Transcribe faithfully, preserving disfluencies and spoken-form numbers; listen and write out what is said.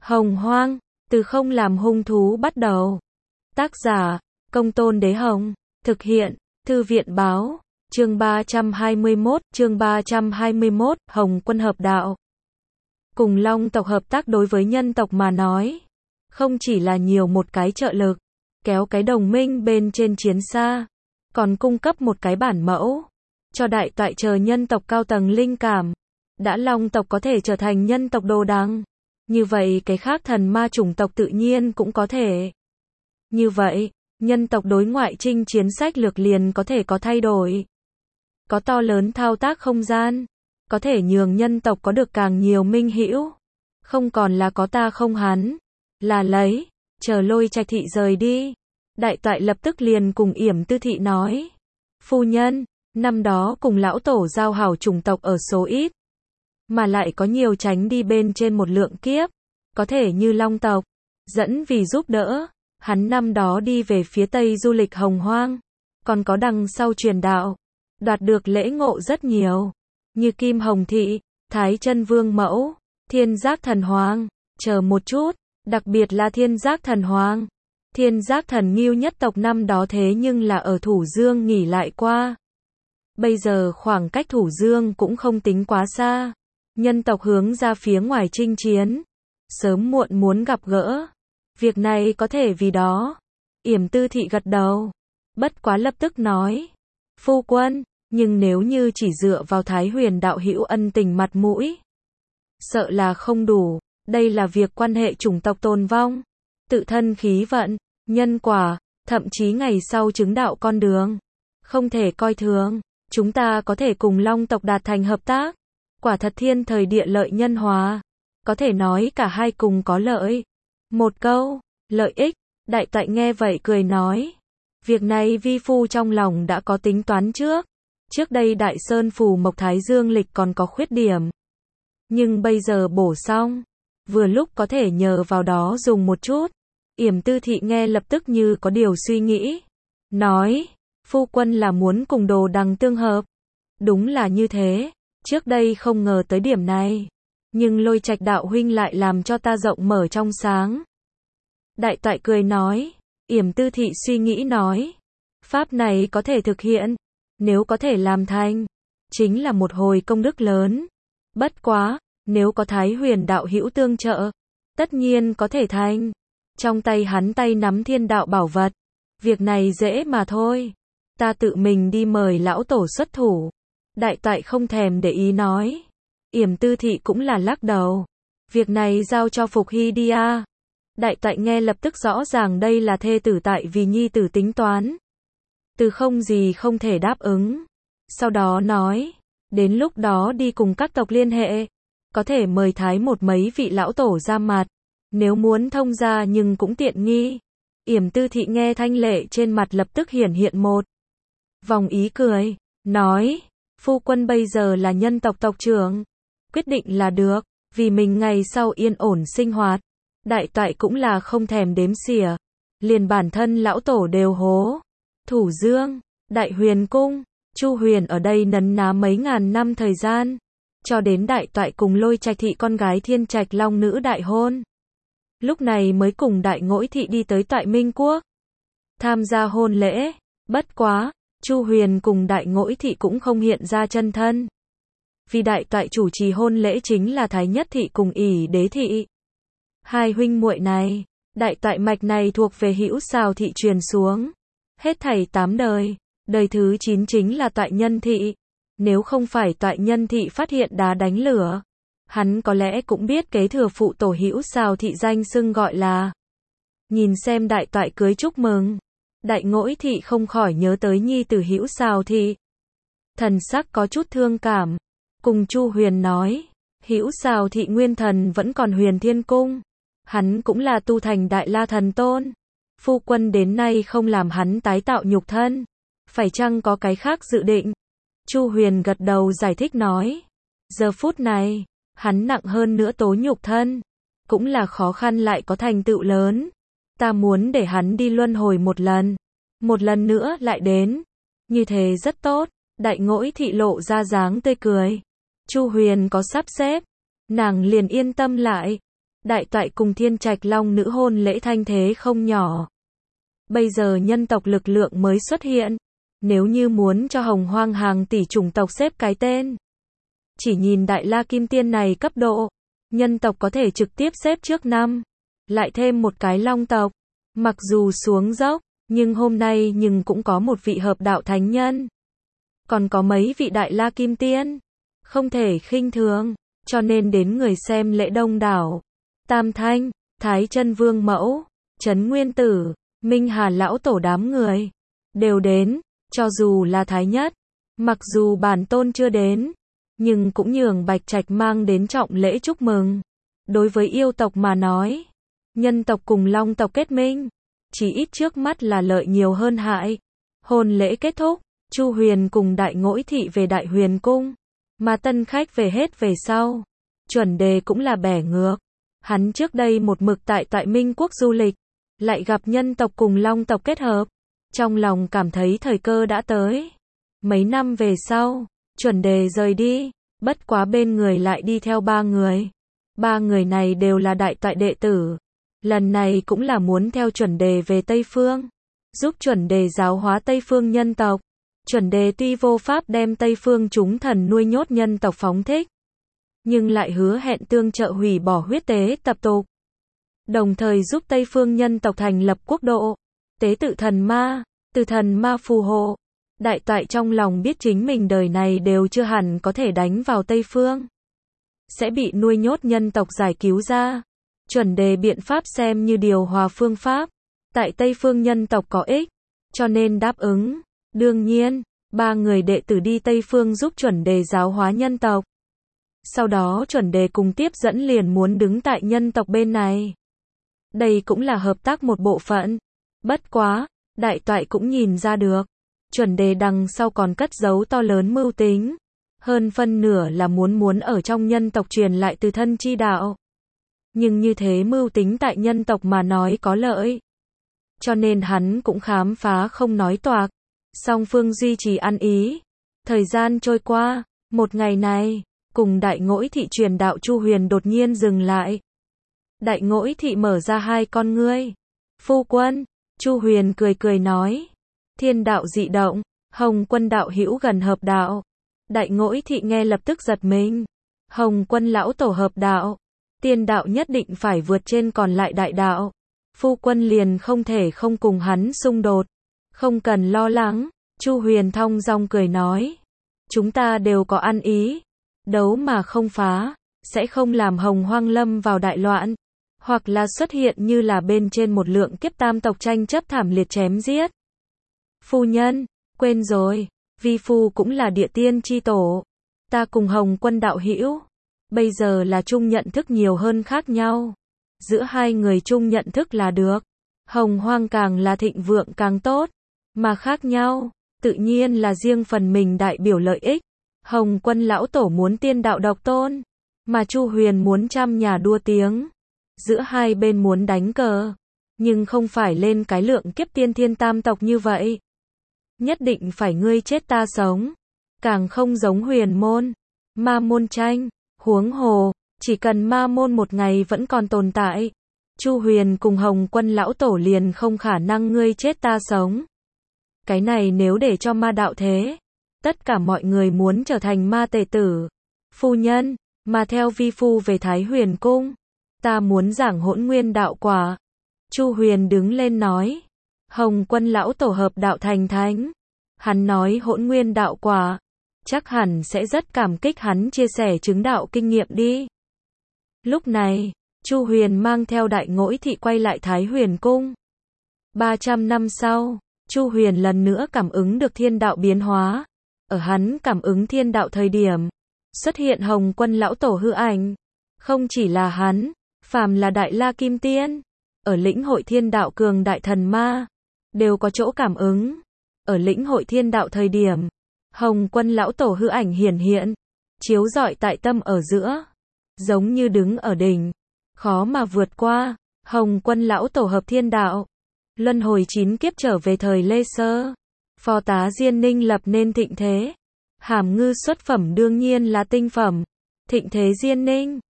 Hồng Hoang, từ không làm hung thú bắt đầu. Tác giả, Công Tôn Đế Hồng. Thực hiện, Thư viện Báo. Chương ba trăm hai mươi mốt, chương ba trăm hai mươi mốt, Hồng Quân hợp đạo. Cùng Long tộc hợp tác đối với nhân tộc mà nói, không chỉ là nhiều một cái trợ lực, kéo cái đồng minh bên trên chiến xa, còn cung cấp một cái bản mẫu, cho đại toại chờ nhân tộc cao tầng linh cảm. Đã Long tộc có thể trở thành nhân tộc đồ đằng, như vậy cái khác thần ma chủng tộc tự nhiên cũng có thể. Như vậy, nhân tộc đối ngoại chinh chiến sách lược liền có thể có thay đổi. Có to lớn thao tác không gian, có thể nhường nhân tộc có được càng nhiều minh hữu. Không còn là có ta không hắn, là lấy, chờ Lôi Trạch thị rời đi. Đại toại lập tức liền cùng Yểm Tư thị nói. Phu nhân, năm đó cùng lão tổ giao hảo chủng tộc ở số ít, mà lại có nhiều tránh đi bên trên một lượng kiếp, có thể như Long tộc, dẫn vì giúp đỡ, hắn năm đó đi về phía Tây du lịch Hồng Hoang, còn có đằng sau truyền đạo, đoạt được lễ ngộ rất nhiều, như Kim Hồng thị, Thái Chân Vương mẫu, Thiên Giác Thần Hoàng, chờ một chút, đặc biệt là Thiên Giác Thần Hoàng. Thiên Giác Thần Ngưu nhất tộc năm đó thế nhưng là ở Thủ Dương nghỉ lại qua. Bây giờ khoảng cách Thủ Dương cũng không tính quá xa. Nhân tộc hướng ra phía ngoài chinh chiến, sớm muộn muốn gặp gỡ. Việc này có thể vì đó. Yểm Tư thị gật đầu, bất quá lập tức nói. Phu quân, nhưng nếu như chỉ dựa vào Thái Huyền đạo hữu ân tình mặt mũi, sợ là không đủ. Đây là việc quan hệ chủng tộc tồn vong, tự thân khí vận, nhân quả, thậm chí ngày sau chứng đạo con đường. Không thể coi thường, chúng ta có thể cùng Long tộc đạt thành hợp tác. Quả thật thiên thời địa lợi nhân hòa. Có thể nói cả hai cùng có lợi. Một câu, lợi ích, đại toại nghe vậy cười nói. Việc này vi phu trong lòng đã có tính toán trước. Trước đây Đại Sơn Phù Mộc Thái Dương lịch còn có khuyết điểm. Nhưng bây giờ bổ xong, vừa lúc có thể nhờ vào đó dùng một chút. Yểm Tư thị nghe lập tức như có điều suy nghĩ. Nói, phu quân là muốn cùng đồ đằng tương hợp. Đúng là như thế. Trước đây không ngờ tới điểm này, nhưng Lôi Trạch đạo huynh lại làm cho ta rộng mở trong sáng. Đại toại cười nói, Yểm Tư thị suy nghĩ nói, pháp này có thể thực hiện, nếu có thể làm thành, chính là một hồi công đức lớn. Bất quá, nếu có Thái Huyền đạo hữu tương trợ, tất nhiên có thể thành. Trong tay hắn tay nắm thiên đạo bảo vật, việc này dễ mà thôi. Ta tự mình đi mời lão tổ xuất thủ. Đại toại không thèm để ý nói. Yểm Tư thị cũng là lắc đầu. Việc này giao cho Phục Hy đi a. Đại toại nghe lập tức rõ ràng đây là thê tử tại vì nhi tử tính toán. Từ không gì không thể đáp ứng. Sau đó nói, đến lúc đó đi cùng các tộc liên hệ. Có thể mời thái một mấy vị lão tổ ra mặt. Nếu muốn thông ra nhưng cũng tiện nghi. Yểm Tư thị nghe thanh lệ trên mặt lập tức hiển hiện một vòng ý cười. Nói, phu quân bây giờ là nhân tộc tộc trưởng. Quyết định là được, vì mình ngày sau yên ổn sinh hoạt. Đại toại cũng là không thèm đếm xỉa. Liền bản thân lão tổ đều hố. Thủ Dương, Đại Huyền Cung, Chu Huyền ở đây nấn ná mấy ngàn năm thời gian. Cho đến đại toại cùng Lôi Trạch thị con gái Thiên Trạch Long nữ đại hôn. Lúc này mới cùng Đại Ngỗi thị đi tới Toại Minh Quốc. Tham gia hôn lễ. Bất quá, Chu Huyền cùng Đại Ngỗi thị cũng không hiện ra chân thân. Vì đại toại chủ trì hôn lễ chính là Thái Nhất thị cùng ỷ Đế thị. Hai huynh muội này, đại toại mạch này thuộc về Hữu Sào thị truyền xuống. Hết thảy tám đời, đời thứ chín chính là Toại Nhân thị. Nếu không phải Toại Nhân thị phát hiện đá đánh lửa, hắn có lẽ cũng biết kế thừa phụ tổ Hữu Sào thị danh xưng gọi là. Nhìn xem đại toại cưới chúc mừng, Đại Ngỗi thị không khỏi nhớ tới nhi tử Hữu Sào thị. Thần sắc có chút thương cảm, cùng Chu Huyền nói, Hữu Sào thị nguyên thần vẫn còn Huyền Thiên Cung, hắn cũng là tu thành Đại La Thần Tôn. Phu quân đến nay không làm hắn tái tạo nhục thân, phải chăng có cái khác dự định? Chu Huyền gật đầu giải thích nói, giờ phút này, hắn nặng hơn nữa tố nhục thân, cũng là khó khăn lại có thành tựu lớn. Ta muốn để hắn đi luân hồi một lần, một lần nữa lại đến. Như thế rất tốt. Đại Ngỗi thị lộ ra dáng tươi cười. Chu Huyền có sắp xếp, nàng liền yên tâm lại. đại toại cùng Thiên Trạch Long nữ hôn lễ thanh thế không nhỏ. Bây giờ nhân tộc lực lượng mới xuất hiện, nếu như muốn cho Hồng Hoang hàng tỷ chủng tộc xếp cái tên, chỉ nhìn Đại La Kim Tiên này cấp độ, nhân tộc có thể trực tiếp xếp trước năm, lại thêm một cái Long tộc, mặc dù xuống dốc, nhưng hôm nay nhưng cũng có một vị hợp đạo thánh nhân, còn có mấy vị Đại La Kim Tiên, không thể khinh thường, cho nên đến người xem lễ đông đảo. Tam Thanh, Thái Chân Vương Mẫu, Trấn Nguyên Tử, Minh Hà lão tổ đám người đều đến, cho dù là Thái Nhất, mặc dù bản tôn chưa đến, nhưng cũng nhường Bạch Trạch mang đến trọng lễ chúc mừng. Đối với yêu tộc mà nói, nhân tộc cùng Long tộc kết minh, chỉ ít trước mắt là lợi nhiều hơn hại. Hôn lễ kết thúc, Chu Huyền cùng Đại Ngỗi Thị về Đại Huyền Cung, mà tân khách về hết về sau. Chuẩn Đề cũng là bẻ ngược. Hắn trước đây một mực tại tại Minh Quốc du lịch, lại gặp nhân tộc cùng Long tộc kết hợp, trong lòng cảm thấy thời cơ đã tới. Mấy năm về sau, Chuẩn Đề rời đi, bất quá bên người lại đi theo ba người. Ba người này đều là đại toại đệ tử. Lần này cũng là muốn theo Chuẩn Đề về Tây Phương, giúp Chuẩn Đề giáo hóa Tây Phương nhân tộc. Chuẩn Đề tuy vô pháp đem Tây Phương chúng thần nuôi nhốt nhân tộc phóng thích, nhưng lại hứa hẹn tương trợ hủy bỏ huyết tế tập tục, đồng thời giúp Tây Phương nhân tộc thành lập quốc độ, tế tự thần ma, từ thần ma phù hộ. Đại toại trong lòng biết chính mình đời này đều chưa hẳn có thể đánh vào Tây Phương, sẽ bị nuôi nhốt nhân tộc giải cứu ra. Chuẩn Đề biện pháp xem như điều hòa phương pháp, tại Tây Phương nhân tộc có ích, cho nên đáp ứng. Đương nhiên, ba người đệ tử đi Tây Phương giúp Chuẩn Đề giáo hóa nhân tộc. Sau đó Chuẩn Đề cùng tiếp dẫn liền muốn đứng tại nhân tộc bên này. Đây cũng là hợp tác một bộ phận. Bất quá, đại toại cũng nhìn ra được, Chuẩn Đề đằng sau còn cất giấu to lớn mưu tính. Hơn phân nửa là muốn muốn ở trong nhân tộc truyền lại từ thân chi đạo. Nhưng như thế mưu tính tại nhân tộc mà nói có lợi, cho nên hắn cũng khám phá không nói toạc. Song phương duy trì ăn ý. Thời gian trôi qua, một ngày này, cùng Đại Ngỗi Thị truyền đạo Chu Huyền đột nhiên dừng lại. Đại Ngỗi Thị mở ra hai con ngươi. Phu quân, Chu Huyền cười cười nói. Thiên đạo dị động, Hồng Quân đạo hữu gần hợp đạo. Đại Ngỗi Thị nghe lập tức giật mình. Hồng Quân lão tổ hợp đạo, tiên đạo nhất định phải vượt trên còn lại đại đạo. Phu quân liền không thể không cùng hắn xung đột. Không cần lo lắng, Chu Huyền thong dong cười nói. Chúng ta đều có ăn ý. Đấu mà không phá, sẽ không làm Hồng Hoang lâm vào đại loạn, hoặc là xuất hiện như là bên trên một lượng kiếp tam tộc tranh chấp thảm liệt chém giết. Phu nhân, quên rồi, vi phu cũng là địa tiên chi tổ. Ta cùng Hồng Quân đạo hữu, bây giờ là chung nhận thức nhiều hơn khác nhau. Giữa hai người chung nhận thức là được. Hồng Hoang càng là thịnh vượng càng tốt. Mà khác nhau, tự nhiên là riêng phần mình đại biểu lợi ích. Hồng Quân lão tổ muốn tiên đạo độc tôn, mà Chu Huyền muốn trăm nhà đua tiếng. Giữa hai bên muốn đánh cờ, nhưng không phải lên cái lượng kiếp tiên thiên tam tộc như vậy. Nhất định phải ngươi chết ta sống, càng không giống Huyền môn, Ma môn tranh. Huống hồ, chỉ cần Ma môn một ngày vẫn còn tồn tại, Chu Huyền cùng Hồng Quân lão tổ liền không khả năng ngươi chết ta sống. Cái này nếu để cho ma đạo thế, tất cả mọi người muốn trở thành ma tề tử. Phu nhân, mà theo vi phu về Thái Huyền Cung, ta muốn giảng hỗn nguyên đạo quả. Chu Huyền đứng lên nói. Hồng Quân lão tổ hợp đạo thành thánh. Hắn nói hỗn nguyên đạo quả, chắc hẳn sẽ rất cảm kích hắn chia sẻ chứng đạo kinh nghiệm đi. Lúc này, Chu Huyền mang theo Đại Ngỗi Thị quay lại Thái Huyền Cung. ba trăm năm sau, Chu Huyền lần nữa cảm ứng được thiên đạo biến hóa. Ở hắn cảm ứng thiên đạo thời điểm, xuất hiện Hồng Quân lão tổ hư ảnh. Không chỉ là hắn, phàm là Đại La Kim Tiên, ở lĩnh hội thiên đạo cường đại thần ma, đều có chỗ cảm ứng. Ở lĩnh hội thiên đạo thời điểm, Hồng Quân lão tổ hư ảnh hiển hiện, chiếu rọi tại tâm ở giữa, giống như đứng ở đỉnh, khó mà vượt qua. Hồng Quân lão tổ hợp thiên đạo, luân hồi chín kiếp trở về thời Lê Sơ, phò tá Diên Ninh lập nên thịnh thế. Hàm Ngư xuất phẩm đương nhiên là tinh phẩm. Thịnh thế Diên Ninh,